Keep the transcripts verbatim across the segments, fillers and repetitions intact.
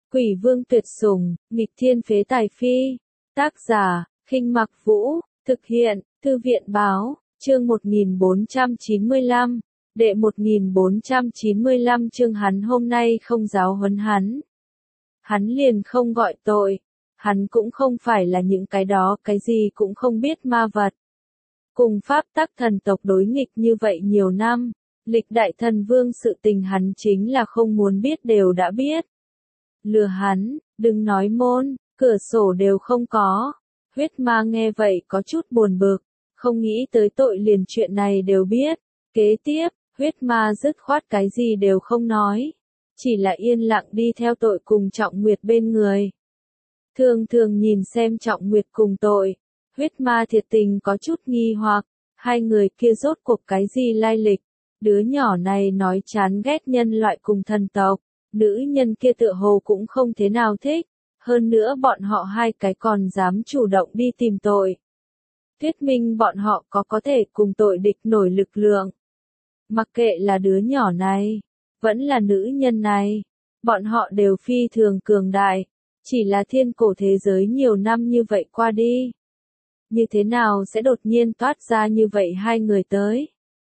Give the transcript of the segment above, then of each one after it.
Quỷ vương tuyệt sủng, nghịch thiên phế tài phi. Tác giả, Khinh Mặc Vũ, thực hiện, Thư viện báo, chương một nghìn bốn trăm chín mươi lăm, đệ một nghìn bốn trăm chín mươi lăm chương hắn hôm nay không giáo huấn hắn. Hắn liền không gọi tội, hắn cũng không phải là những cái đó cái gì cũng không biết ma vật. Cùng pháp tắc thần tộc đối nghịch như vậy nhiều năm, lịch đại thần vương sự tình hắn chính là không muốn biết đều đã biết. Lừa hắn, đừng nói môn, cửa sổ đều không có. Huyết ma nghe vậy có chút buồn bực, không nghĩ tới tội liền chuyện này đều biết. Kế tiếp, huyết ma dứt khoát cái gì đều không nói, chỉ là yên lặng đi theo tội cùng Trọng Nguyệt bên người. Thường thường nhìn xem Trọng Nguyệt cùng tội, huyết ma thiệt tình có chút nghi hoặc, hai người kia rốt cuộc cái gì lai lịch. Đứa nhỏ này nói chán ghét nhân loại cùng thần tộc, nữ nhân kia tựa hồ cũng không thế nào thích, hơn nữa bọn họ hai cái còn dám chủ động đi tìm tội. Thuyết minh bọn họ có có thể cùng tội địch nổi lực lượng. Mặc kệ là đứa nhỏ này, vẫn là nữ nhân này, bọn họ đều phi thường cường đại, chỉ là thiên cổ thế giới nhiều năm như vậy qua đi. Như thế nào sẽ đột nhiên toát ra như vậy hai người tới?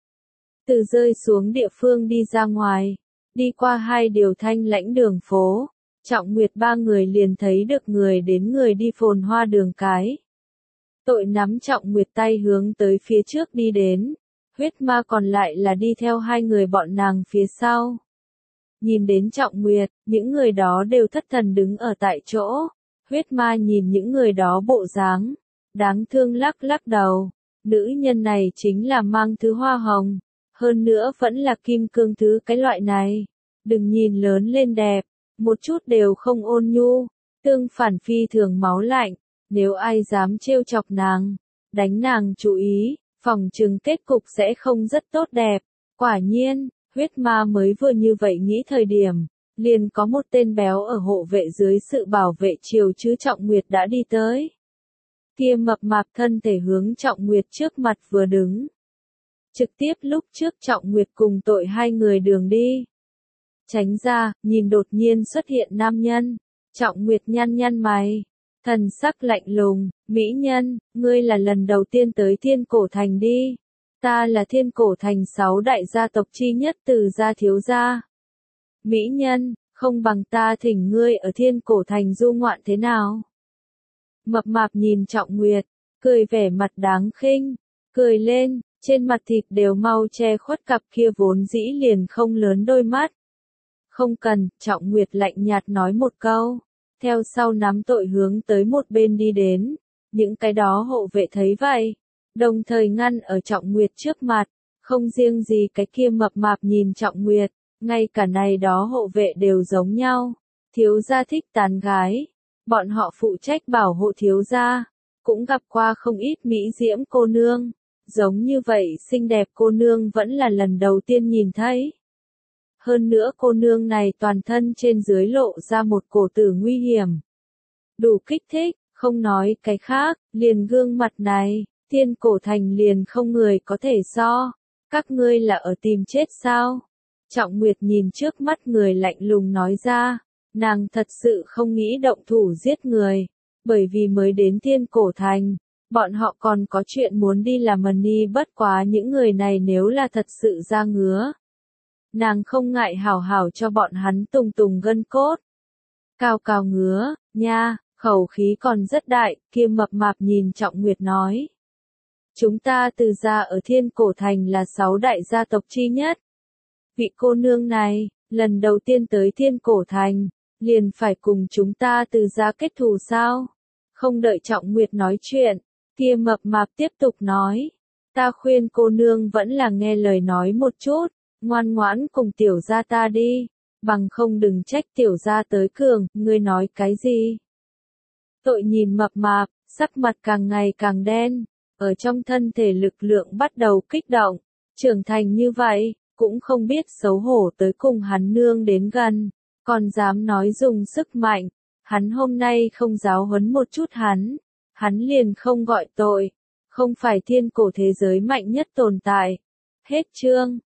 Từ rơi xuống địa phương đi ra ngoài, đi qua hai điều thanh lãnh đường phố, Trọng Nguyệt ba người liền thấy được người đến người đi phồn hoa đường cái. Tội nắm Trọng Nguyệt tay hướng tới phía trước đi đến, huyết ma còn lại là đi theo hai người bọn nàng phía sau. Nhìn đến Trọng Nguyệt, những người đó đều thất thần đứng ở tại chỗ, huyết ma nhìn những người đó bộ dáng, đáng thương lắc lắc đầu, nữ nhân này chính là mang thứ hoa hồng, hơn nữa vẫn là kim cương thứ cái loại này, đừng nhìn lớn lên đẹp, một chút đều không ôn nhu, tương phản phi thường máu lạnh, nếu ai dám trêu chọc nàng, đánh nàng chú ý, phòng chừng kết cục sẽ không rất tốt đẹp. Quả nhiên, huyết ma mới vừa như vậy nghĩ thời điểm, liền có một tên béo ở hộ vệ dưới sự bảo vệ chiều chứ Trọng Nguyệt đã đi tới. Kia mập mạp thân thể hướng Trọng Nguyệt trước mặt vừa đứng. Trực tiếp lúc trước Trọng Nguyệt cùng tội hai người đường đi. Tránh ra, nhìn đột nhiên xuất hiện nam nhân. Trọng Nguyệt nhăn nhăn mày. Thần sắc lạnh lùng, mỹ nhân, ngươi là lần đầu tiên tới Thiên Cổ Thành đi. Ta là Thiên Cổ Thành sáu đại gia tộc chi nhất Từ gia thiếu gia. Mỹ nhân, không bằng ta thỉnh ngươi ở Thiên Cổ Thành du ngoạn thế nào? Mập mạp nhìn Trọng Nguyệt, cười vẻ mặt đáng khinh, cười lên, trên mặt thịt đều mau che khuất cặp kia vốn dĩ liền không lớn đôi mắt. Không cần, Trọng Nguyệt lạnh nhạt nói một câu, theo sau nắm tội hướng tới một bên đi đến, những cái đó hộ vệ thấy vậy, đồng thời ngăn ở Trọng Nguyệt trước mặt, không riêng gì cái kia mập mạp nhìn Trọng Nguyệt, ngay cả này đó hộ vệ đều giống nhau, thiếu gia thích tán gái, bọn họ phụ trách bảo hộ thiếu gia, cũng gặp qua không ít mỹ diễm cô nương, giống như vậy xinh đẹp cô nương vẫn là lần đầu tiên nhìn thấy. Hơn nữa cô nương này toàn thân trên dưới lộ ra một cổ tử nguy hiểm. Đủ kích thích, không nói cái khác, liền gương mặt này, Thiên Cổ Thành liền không người có thể so. Các ngươi là ở tìm chết sao? Trọng Nguyệt nhìn trước mắt người lạnh lùng nói ra, nàng thật sự không nghĩ động thủ giết người, bởi vì mới đến Thiên Cổ Thành, bọn họ còn có chuyện muốn đi làm mần ni bất quá những người này nếu là thật sự ra ngứa. Nàng không ngại hảo hảo cho bọn hắn tùng tùng gân cốt. Cao cao ngứa, nha, khẩu khí còn rất đại, kia mập mạp nhìn Trọng Nguyệt nói. Chúng ta Từ gia ở Thiên Cổ Thành là sáu đại gia tộc chi nhất. Vị cô nương này, lần đầu tiên tới Thiên Cổ Thành, liền phải cùng chúng ta Từ gia kết thù sao? Không đợi Trọng Nguyệt nói chuyện, kia mập mạp tiếp tục nói. Ta khuyên cô nương vẫn là nghe lời nói một chút. Ngoan ngoãn cùng tiểu gia ta đi, bằng không đừng trách tiểu gia tới cường, ngươi nói cái gì? Tội nhìn mập mạp, sắc mặt càng ngày càng đen, ở trong thân thể lực lượng bắt đầu kích động, trưởng thành như vậy, cũng không biết xấu hổ tới cùng hắn nương đến gần, còn dám nói dùng sức mạnh, hắn hôm nay không giáo huấn một chút hắn, hắn liền không gọi tội, không phải thiên cổ thế giới mạnh nhất tồn tại. Hết chương.